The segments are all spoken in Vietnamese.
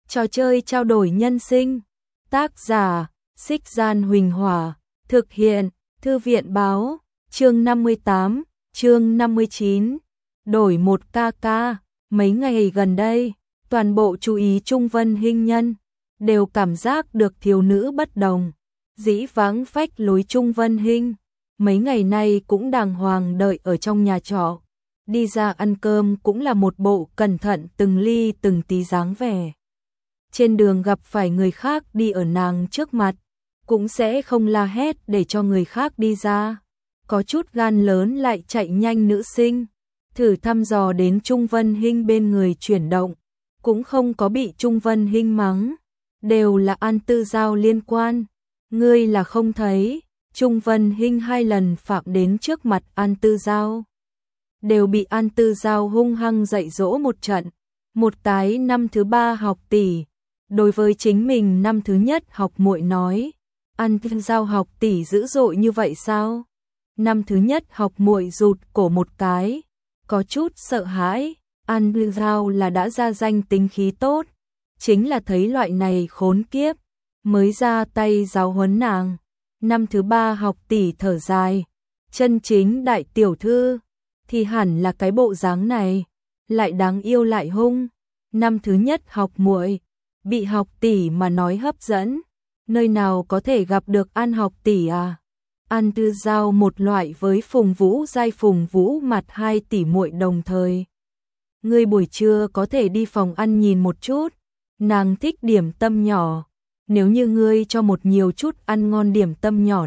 Trò chơi trao đổi nhân sinh. Tác giả, Xích Gian Huỳnh Hỏa. Thực hiện, Thư viện Báo. Chương 58, chương 59. Đổi một ca. Mấy ngày gần đây, toàn bộ chú ý Trung Vân Hinh nhân đều cảm giác được thiếu nữ bất đồng. Dĩ vãng phách lối Trung Vân Hinh, mấy ngày nay cũng đàng hoàng đợi ở trong nhà trọ. Đi ra ăn cơm cũng là một bộ cẩn thận từng ly từng tí dáng vẻ. Trên đường gặp phải người khác đi ở nàng trước mặt, cũng sẽ không la hét để cho người khác đi ra. Có chút gan lớn lại chạy nhanh nữ sinh, thử thăm dò đến Trung Vân Hinh bên người chuyển động, cũng không có bị Trung Vân Hinh mắng, đều là An Tư Giao liên quan. Ngươi là không thấy, Trung Vân Hinh 2 lần phạm đến trước mặt An Tư Giao, đều bị An Tư Giao hung hăng dạy dỗ một trận. Một cái năm thứ 3 học tỷ, đối với chính mình năm thứ nhất học muội nói, An Tư Giao học tỷ dữ dội như vậy sao? Năm thứ nhất học muội rụt cổ một cái, có chút sợ hãi. An Tư Giao là đã ra danh tính khí tốt, chính là thấy loại này khốn kiếp mới ra tay giáo huấn nàng. Năm thứ 3 học tỷ thở dài, chân chính đại tiểu thư thì hẳn là cái bộ dáng này, lại đáng yêu lại hung. Năm thứ nhất học muội bị học tỷ mà nói hấp dẫn, nơi nào có thể gặp được An học tỷ à? An Tư Giao một loại với Phùng Vũ Giai Phùng Vũ mặt 2 tỷ muội đồng thời. Ngươi buổi trưa có thể đi phòng ăn nhìn một chút, nàng thích điểm tâm nhỏ, nếu như ngươi cho một nhiều chút ăn ngon điểm tâm nhỏ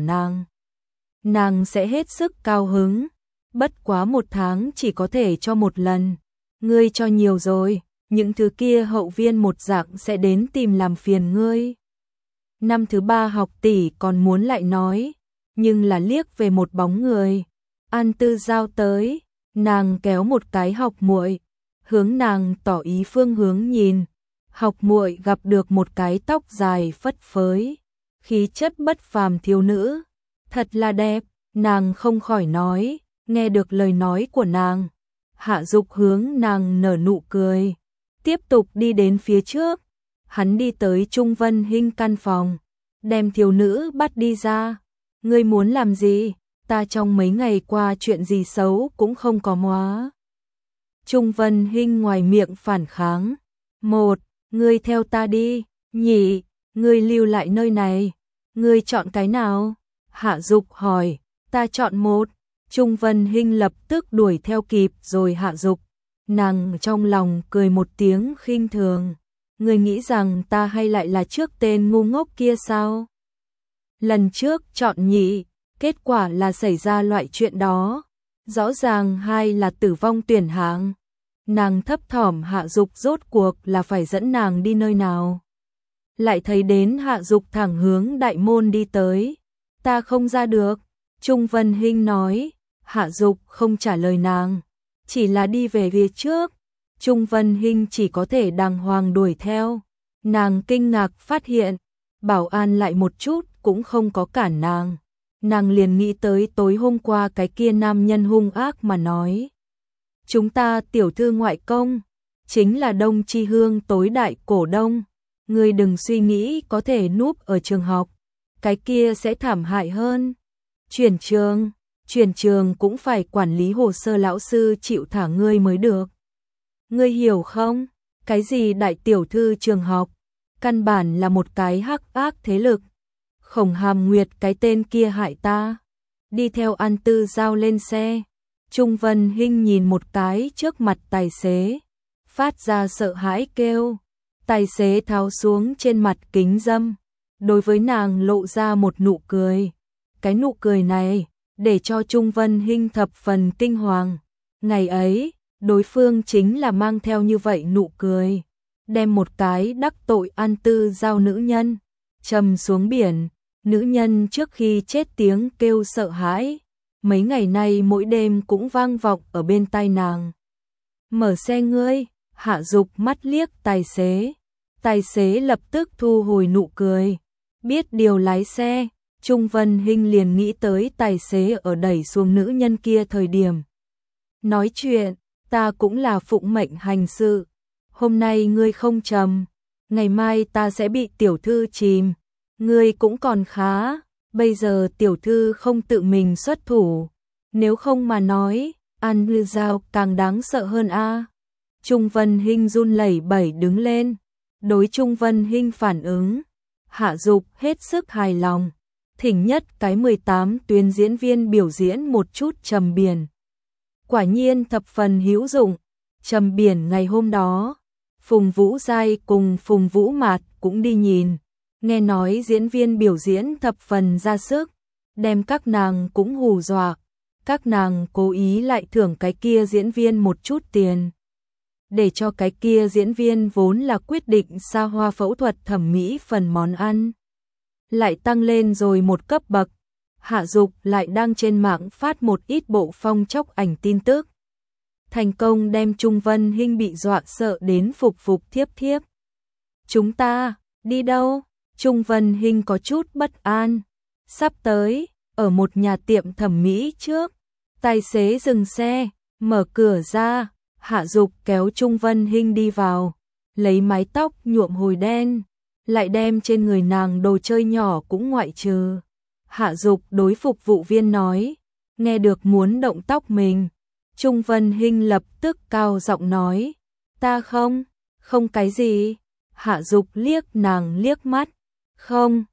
nàng sẽ hết sức cao hứng. Bất quá 1 tháng chỉ có thể cho 1 lần, ngươi cho nhiều rồi, những thứ kia hậu viên một dạng sẽ đến tìm làm phiền ngươi. Năm thứ 3 học tỷ còn muốn lại nói, nhưng là liếc về một bóng người. An Tư Giao tới, nàng kéo một cái học muội, hướng nàng tỏ ý phương hướng nhìn. Học muội gặp được một cái tóc dài phất phới, khí chất bất phàm thiếu nữ, thật là đẹp. Nàng không khỏi nói, nghe được lời nói của nàng, Hạ Dục hướng nàng nở nụ cười, tiếp tục đi đến phía trước. Hắn đi tới Trung Vân Hinh căn phòng, đem thiếu nữ bắt đi ra. Ngươi muốn làm gì? Ta trong mấy ngày qua chuyện gì xấu cũng không có móa. Trung Vân Hinh ngoài miệng phản kháng. 1. Ngươi theo ta đi. 2. Ngươi lưu lại nơi này. Ngươi chọn cái nào? Hạ Dục hỏi. Ta chọn 1. Trung Vân Hinh lập tức đuổi theo kịp rồi Hạ Dục. Nàng trong lòng cười một tiếng khinh thường. Ngươi nghĩ rằng ta hay lại là trước tên ngu ngốc kia sao? Lần trước chọn nhị, kết quả là xảy ra loại chuyện đó. Rõ ràng 2 là tử vong tuyển hạng. Nàng thấp thỏm Hạ Dục rốt cuộc là phải dẫn nàng đi nơi nào. Lại thấy đến Hạ Dục thẳng hướng đại môn đi tới. Ta không ra được. Trung Vân Hinh nói. Hạ Dục không trả lời nàng, chỉ là đi về phía trước. Trung Vân Hinh chỉ có thể đàng hoàng đuổi theo. Nàng kinh ngạc phát hiện, bảo an lại một chút cũng không có cản nàng. Nàng liền nghĩ tới tối hôm qua cái kia nam nhân hung ác mà nói. Chúng ta tiểu thư ngoại công, chính là Đông Chi Hương tối đại cổ đông. Ngươi đừng suy nghĩ có thể núp ở trường học, cái kia sẽ thảm hại hơn. Chuyển trường cũng phải quản lý hồ sơ, lão sư chịu thả ngươi mới được. Ngươi hiểu không? Cái gì đại tiểu thư trường học, căn bản là một cái hắc ác thế lực. Khổng Hàm Nguyệt cái tên kia hại ta. Đi theo An Tư Giao lên xe. Trung Vân Hinh nhìn một cái trước mặt tài xế, phát ra sợ hãi kêu. Tài xế tháo xuống trên mặt kính dâm, đối với nàng lộ ra một nụ cười. Cái nụ cười này để cho Trung Vân Hinh thập phần kinh hoàng. Ngày ấy, đối phương chính là mang theo như vậy nụ cười, đem một cái đắc tội An Tư Giao nữ nhân chầm xuống biển. Nữ nhân trước khi chết tiếng kêu sợ hãi, mấy ngày nay mỗi đêm cũng vang vọng ở bên tai nàng. Mở xe ngươi. Hạ Dục mắt liếc tài xế lập tức thu hồi nụ cười, biết điều lái xe. Trung Vân Hinh liền nghĩ tới tài xế ở đẩy xuống nữ nhân kia thời điểm nói chuyện, ta cũng là phụng mệnh hành sự, hôm nay ngươi không trầm, ngày mai ta sẽ bị tiểu thư chìm. Ngươi cũng còn khá, bây giờ tiểu thư không tự mình xuất thủ, nếu không mà nói, An Lư Giao càng đáng sợ hơn a. Trung Vân Hinh run lẩy bẩy đứng lên, đối Trung Vân Hinh phản ứng, Hạ Dục hết sức hài lòng, thỉnh nhất cái 18 tuyến diễn viên biểu diễn một chút Trầm Biển. Quả nhiên thập phần hữu dụng, Trầm Biển ngày hôm đó, Phùng Vũ Giai cùng Phùng Vũ Mạt cũng đi nhìn, nghe nói diễn viên biểu diễn thập phần ra sức, đem các nàng cũng hù dọa, các nàng cố ý lại thưởng cái kia diễn viên một chút tiền, để cho cái kia diễn viên vốn là quyết định xa hoa phẫu thuật thẩm mỹ phần món ăn, lại tăng lên rồi một cấp bậc. Hạ Dục lại đang trên mạng phát một ít bộ phong chốc ảnh tin tức, thành công đem Trung Vân Hinh bị dọa sợ đến phục phục thiếp thiếp. Chúng ta, đi đâu? Trung Vân Hinh có chút bất an. Sắp tới, ở một nhà tiệm thẩm mỹ trước, tài xế dừng xe, mở cửa ra, Hạ Dục kéo Trung Vân Hinh đi vào, lấy mái tóc nhuộm hồi đen, lại đem trên người nàng đồ chơi nhỏ cũng ngoại trừ. Hạ Dục đối phục vụ viên nói, nghe được muốn động tóc mình. Trung Vân Hinh lập tức cao giọng nói, ta không cái gì. Hạ Dục liếc nàng liếc mắt, không,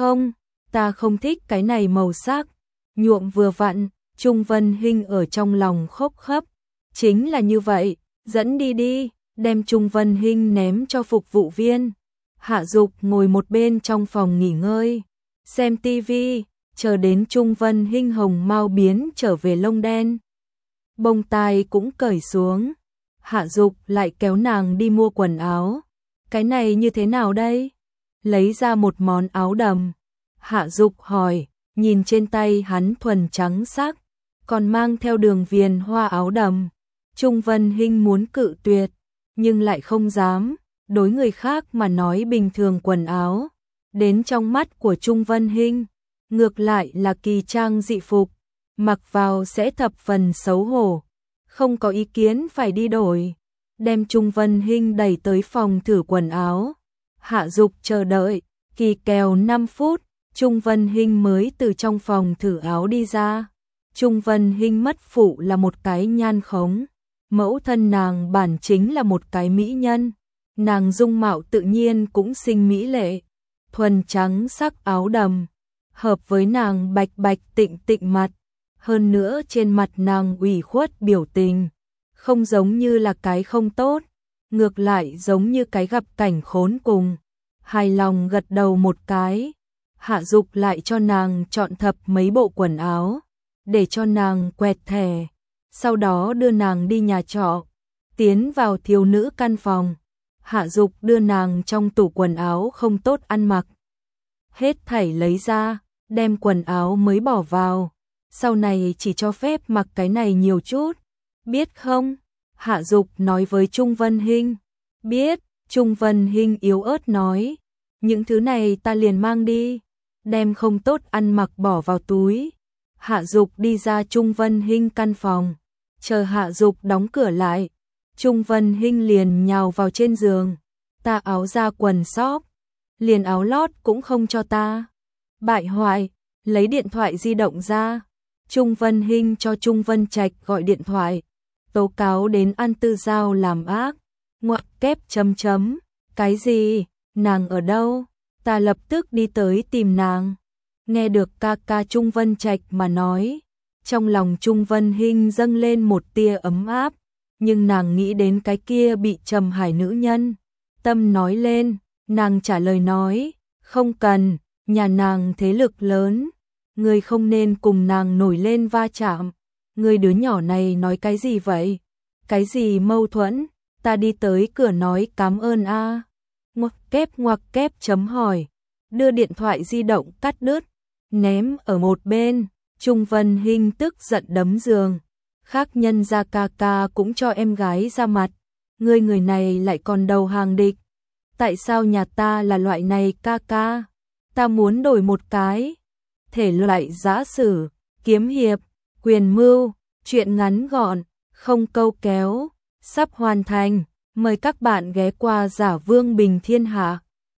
ta không thích cái này màu sắc, nhuộm vừa vặn. Trung Vân Hinh ở trong lòng khóc khấp, chính là như vậy, dẫn đi, đem Trung Vân Hinh ném cho phục vụ viên. Hạ Dục ngồi một bên trong phòng nghỉ ngơi, xem tivi, chờ đến Trung Vân Hinh hồng mau biến trở về lông đen. Bông tai cũng cởi xuống, Hạ Dục lại kéo nàng đi mua quần áo. Cái này như thế nào đây? Lấy ra một món áo đầm. Hạ Dục hỏi, nhìn trên tay hắn thuần trắng sắc, còn mang theo đường viền hoa áo đầm. Trung Vân Hinh muốn cự tuyệt, nhưng lại không dám, đối người khác mà nói bình thường quần áo, đến trong mắt của Trung Vân Hinh, ngược lại là kỳ trang dị phục, mặc vào sẽ thập phần xấu hổ, không có ý kiến phải đi đổi, đem Trung Vân Hinh đẩy tới phòng thử quần áo. Hạ Dục chờ đợi, kỳ kèo 5 phút, Trung Vân Hinh mới từ trong phòng thử áo đi ra. Trung Vân Hinh mất phụ là một cái nhan khống, mẫu thân nàng bản chính là một cái mỹ nhân, nàng dung mạo tự nhiên cũng xinh mỹ lệ, thuần trắng sắc áo đầm, hợp với nàng bạch bạch tịnh tịnh mặt, hơn nữa trên mặt nàng ủy khuất biểu tình, không giống như là cái không tốt, ngược lại giống như cái gặp cảnh khốn cùng. Hài lòng gật đầu một cái, Hạ Dục lại cho nàng chọn thập mấy bộ quần áo, để cho nàng quẹt thẻ, sau đó đưa nàng đi nhà trọ, tiến vào thiếu nữ căn phòng. Hạ Dục đưa nàng trong tủ quần áo không tốt ăn mặc, hết thảy lấy ra, đem quần áo mới bỏ vào, sau này chỉ cho phép mặc cái này nhiều chút, biết không? Hạ Dục nói với Trung Vân Hinh. Biết. Trung Vân Hinh yếu ớt nói, những thứ này ta liền mang đi, đem không tốt ăn mặc bỏ vào túi. Hạ Dục đi ra Trung Vân Hinh căn phòng, chờ Hạ Dục đóng cửa lại, Trung Vân Hinh liền nhào vào trên giường, ta áo ra quần sóp, liền áo lót cũng không cho ta. Bại hoại, lấy điện thoại di động ra, Trung Vân Hinh cho Trung Vân Trạch gọi điện thoại, tố cáo đến An Tư Giao làm ác. Ngoặc kép chấm chấm, cái gì, nàng ở đâu? Ta lập tức đi tới tìm nàng. Nghe được ca ca Trung Vân Trạch mà nói, trong lòng Trung Vân Hinh dâng lên một tia ấm áp, nhưng nàng nghĩ đến cái kia bị trầm hải nữ nhân, tâm nói lên, nàng trả lời nói, không cần, nhà nàng thế lực lớn, ngươi không nên cùng nàng nổi lên va chạm, ngươi đứa nhỏ này nói cái gì vậy? Cái gì mâu thuẫn? Ta đi tới cửa nói cảm ơn a. Ngoặc kép chấm hỏi, đưa điện thoại di động cắt đứt, ném ở một bên. Trung Vân Hinh tức giận đấm giường, khác nhân ra ca ca cũng cho em gái ra mặt, người này lại còn đầu hàng địch. Tại sao nhà ta là loại này ca ca? Ta muốn đổi một cái thể loại giã sử, kiếm hiệp, quyền mưu, chuyện ngắn gọn, không câu kéo, sắp hoàn thành. Mời các bạn ghé qua Giả Vương Bình Thiên Hạ.